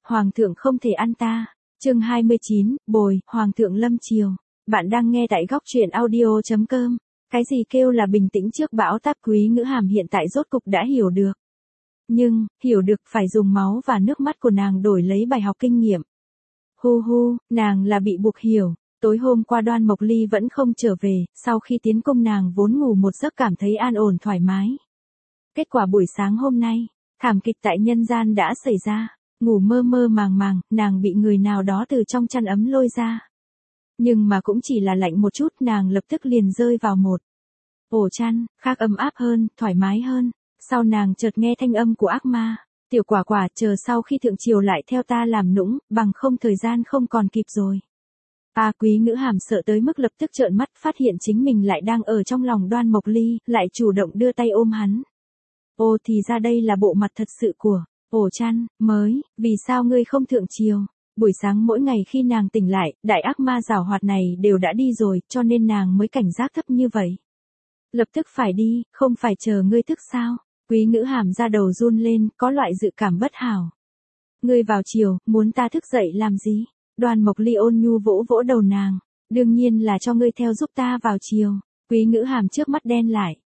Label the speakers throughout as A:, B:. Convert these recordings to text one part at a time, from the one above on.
A: Hoàng thượng không thể ăn ta. Chương 29, Bồi, Hoàng thượng lâm triều. Bạn đang nghe tại góc truyện audio.com. Cái gì kêu là bình tĩnh trước bão táp, Quý Ngữ Hàm hiện tại rốt cục đã hiểu được. Nhưng, hiểu được phải dùng máu và nước mắt của nàng đổi lấy bài học kinh nghiệm. Hu hu, nàng là bị buộc hiểu. Tối hôm qua Đoan Mộc Ly vẫn không trở về, sau khi tiến cung nàng vốn ngủ một giấc cảm thấy an ổn thoải mái. Kết quả buổi sáng hôm nay, thảm kịch tại nhân gian đã xảy ra. Ngủ mơ mơ màng màng, nàng bị người nào đó từ trong chăn ấm lôi ra. Nhưng mà cũng chỉ là lạnh một chút, nàng lập tức liền rơi vào một ổ chăn, khác ấm áp hơn, thoải mái hơn. Sau nàng chợt nghe thanh âm của ác ma. Tiểu quả quả, chờ sau khi thượng triều lại theo ta làm nũng, bằng không thời gian không còn kịp rồi. Quý Ngữ Hàm sợ tới mức lập tức trợn mắt, phát hiện chính mình lại đang ở trong lòng Đoan Mộc Ly, lại chủ động đưa tay ôm hắn. Ô, thì ra đây là bộ mặt thật sự của ổ chăn mới, vì sao ngươi không thượng triều? Buổi sáng mỗi ngày khi nàng tỉnh lại, đại ác ma giảo hoạt này đều đã đi rồi, cho nên nàng mới cảnh giác thấp như vậy. Lập tức phải đi, không phải chờ ngươi thức sao? Quý Ngữ Hàm ra đầu run lên, có loại dự cảm bất hảo. Ngươi vào triều, muốn ta thức dậy làm gì? Đoan Mộc Ly ôn nhu vỗ vỗ đầu nàng. Đương nhiên là cho ngươi theo giúp ta vào triều. Quý Ngữ Hàm trước mắt đen lại.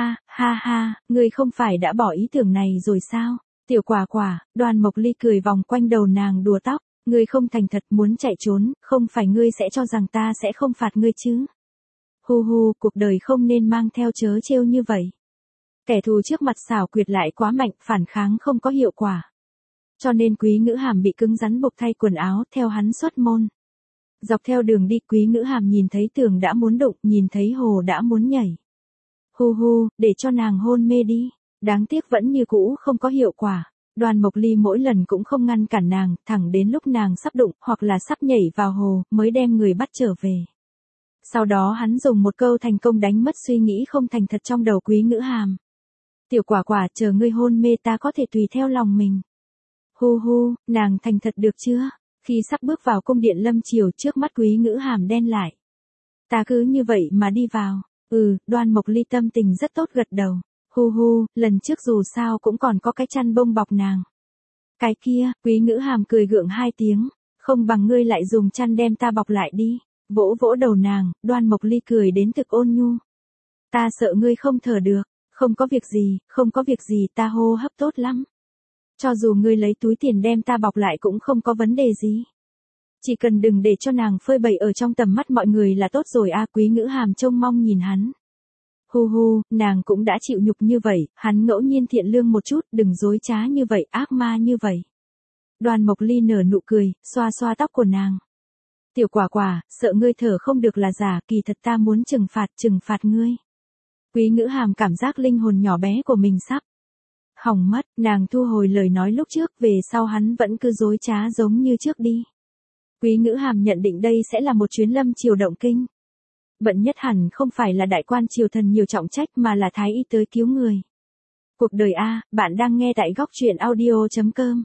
A: Ha, ngươi không phải đã bỏ ý tưởng này rồi sao? Tiểu quả quả, Đoan Mộc Ly cười vòng quanh đầu nàng đùa tóc. Ngươi không thành thật muốn chạy trốn, không phải ngươi sẽ cho rằng ta sẽ không phạt ngươi chứ? Hu hu, cuộc đời không nên mang theo trớ trêu như vậy. Kẻ thù trước mặt xảo quyệt lại quá mạnh, phản kháng không có hiệu quả. Cho nên Quý Ngữ Hàm bị cứng rắn buộc thay quần áo, theo hắn xuất môn. Dọc theo đường đi, Quý Ngữ Hàm nhìn thấy tường đã muốn đụng, nhìn thấy hồ đã muốn nhảy. Hu hu, để cho nàng hôn mê đi. Đáng tiếc vẫn như cũ không có hiệu quả. Đoan Mộc Ly mỗi lần cũng không ngăn cản nàng, thẳng đến lúc nàng sắp đụng, hoặc là sắp nhảy vào hồ, mới đem người bắt trở về. Sau đó hắn dùng một câu thành công đánh mất suy nghĩ không thành thật trong đầu Quý Ngữ Hàm. Tiểu quả quả, chờ ngươi hôn mê ta có thể tùy theo lòng mình. Hu hu, nàng thành thật được chưa? Khi sắp bước vào cung điện lâm triều, trước mắt Quý Ngữ Hàm đen lại. Ta cứ như vậy mà đi vào. Đoan Mộc Ly tâm tình rất tốt gật đầu. Hu hu, lần trước dù sao cũng còn có cái chăn bông bọc nàng. Cái kia, Quý Ngữ Hàm cười gượng hai tiếng. Không bằng ngươi lại dùng chăn đem ta bọc lại đi. Vỗ vỗ đầu nàng, Đoan Mộc Ly cười đến thực ôn nhu. Ta sợ ngươi không thở được. Không có việc gì, ta hô hấp tốt lắm. Cho dù ngươi lấy túi tiền đem ta bọc lại cũng không có vấn đề gì. Chỉ cần đừng để cho nàng phơi bày ở trong tầm mắt mọi người là tốt rồi. Quý Ngữ Hàm trông mong nhìn hắn. Hu hu, nàng cũng đã chịu nhục như vậy, hắn ngẫu nhiên thiện lương một chút, đừng dối trá như vậy, ác ma như vậy. Đoan Mộc Ly nở nụ cười, xoa xoa tóc của nàng. Tiểu quả quả, sợ ngươi thở không được là giả, kỳ thật ta muốn trừng phạt ngươi. Quý Ngữ Hàm cảm giác linh hồn nhỏ bé của mình sắp hỏng mất, nàng thu hồi lời nói lúc trước, về sau hắn vẫn cứ dối trá giống như trước đi. Quý Ngữ Hàm nhận định đây sẽ là một chuyến lâm triều động kinh. Bận nhất hẳn không phải là đại quan triều thần nhiều trọng trách mà là thái y tới cứu người. Cuộc đời bạn đang nghe tại góc truyện audio.com.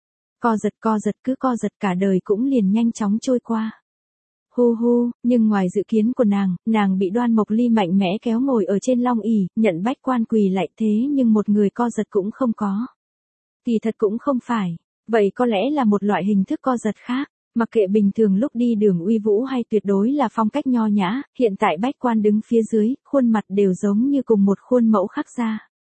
A: Co giật cứ co giật cả đời cũng liền nhanh chóng trôi qua. Hu hu, nhưng ngoài dự kiến của nàng bị Đoan Mộc Ly mạnh mẽ kéo ngồi ở trên long ỷ, nhận bách quan quỳ lại, thế nhưng một người co giật cũng không có. Kỳ thật cũng không phải, vậy có lẽ là một loại hình thức co giật khác, mặc kệ bình thường lúc đi đường uy vũ hay tuyệt đối là phong cách nho nhã, hiện tại bách quan đứng phía dưới, khuôn mặt đều giống như cùng một khuôn mẫu khắc ra.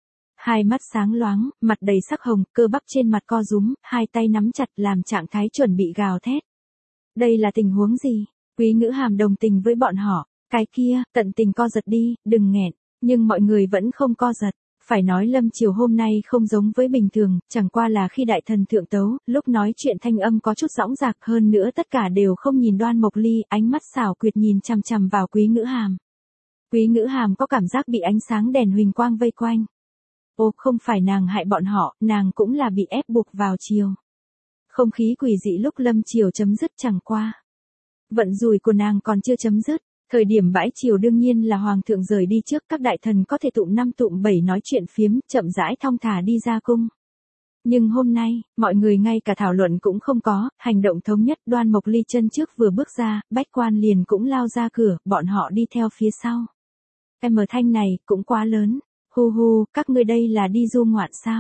A: Hai mắt sáng loáng, mặt đầy sắc hồng, cơ bắp trên mặt co rúm, hai tay nắm chặt làm trạng thái chuẩn bị gào thét. Đây là tình huống gì? Quý Ngữ Hàm đồng tình với bọn họ, cái kia, tận tình co giật đi, đừng nghẹn, nhưng mọi người vẫn không co giật. Phải nói lâm triều hôm nay không giống với bình thường, chẳng qua là khi đại thần thượng tấu, lúc nói chuyện thanh âm có chút dõng dạc, hơn nữa tất cả đều không nhìn Đoan Mộc Ly, ánh mắt xảo quyệt nhìn chằm chằm vào Quý Ngữ Hàm. Quý Ngữ Hàm có cảm giác bị ánh sáng đèn huỳnh quang vây quanh. Không phải nàng hại bọn họ, nàng cũng là bị ép buộc vào triều. Không khí quỷ dị lúc lâm triều chấm dứt chẳng qua. Vận rủi của nàng còn chưa chấm dứt. Thời điểm bãi triều đương nhiên là hoàng thượng rời đi trước, các đại thần có thể tụm 5 tụm 7 nói chuyện phiếm, chậm rãi thong thả đi ra cung. Nhưng hôm nay, mọi người ngay cả thảo luận cũng không có, hành động thống nhất. Đoan Mộc Ly chân trước vừa bước ra, bách quan liền cũng lao ra cửa, bọn họ đi theo phía sau. Thanh này cũng quá lớn. Hu hu, các ngươi đây là đi du ngoạn sao?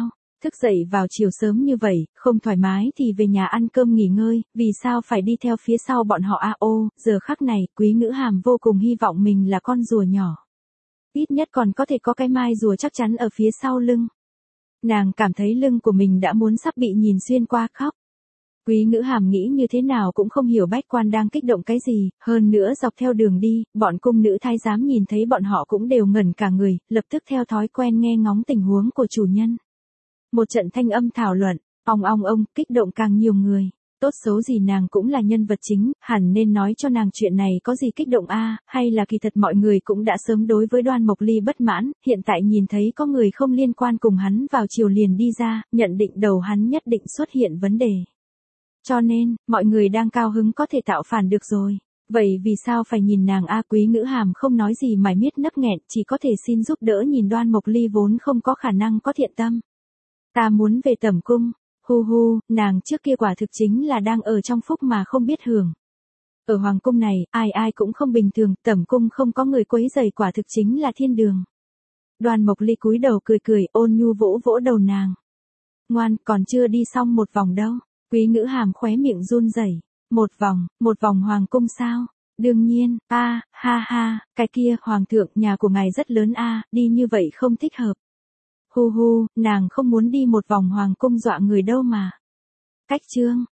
A: Thức dậy vào chiều sớm như vậy, không thoải mái thì về nhà ăn cơm nghỉ ngơi, vì sao phải đi theo phía sau bọn họ à? Ô, giờ khắc này, Quý Ngữ Hàm vô cùng hy vọng mình là con rùa nhỏ. Ít nhất còn có thể có cái mai rùa chắc chắn ở phía sau lưng. Nàng cảm thấy lưng của mình đã muốn sắp bị nhìn xuyên qua khóc. Quý Ngữ Hàm nghĩ như thế nào cũng không hiểu bách quan đang kích động cái gì, hơn nữa dọc theo đường đi, bọn cung nữ thái giám nhìn thấy bọn họ cũng đều ngẩn cả người, lập tức theo thói quen nghe ngóng tình huống của chủ nhân. Một trận thanh âm thảo luận, ong ông, kích động càng nhiều người. Tốt xấu gì nàng cũng là nhân vật chính, hẳn nên nói cho nàng chuyện này có gì kích động a, hay là kỳ thật mọi người cũng đã sớm đối với Đoan Mộc Ly bất mãn, hiện tại nhìn thấy có người không liên quan cùng hắn vào chiều liền đi ra, nhận định đầu hắn nhất định xuất hiện vấn đề. Cho nên, mọi người đang cao hứng có thể tạo phản được rồi. Vậy vì sao phải nhìn nàng a? Quý Ngữ Hàm không nói gì mải miết nấc nghẹn, chỉ có thể xin giúp đỡ nhìn Đoan Mộc Ly vốn không có khả năng có thiện tâm. Ta muốn về tẩm cung. Hu, nàng trước kia quả thực chính là đang ở trong phúc mà không biết hưởng. Ở hoàng cung này, ai cũng không bình thường, tẩm cung không có người quấy rầy quả thực chính là thiên đường. Đoan Mộc Ly cúi đầu cười, ôn nhu vỗ vỗ đầu nàng. Ngoan, còn chưa đi xong một vòng đâu. Quý Ngữ Hàm khóe miệng run rẩy. Một vòng hoàng cung sao? Đương nhiên, ha, cái kia, hoàng thượng, nhà của ngài rất lớn đi như vậy không thích hợp. Hu, nàng không muốn đi một vòng hoàng cung dọa người đâu mà. Cách chương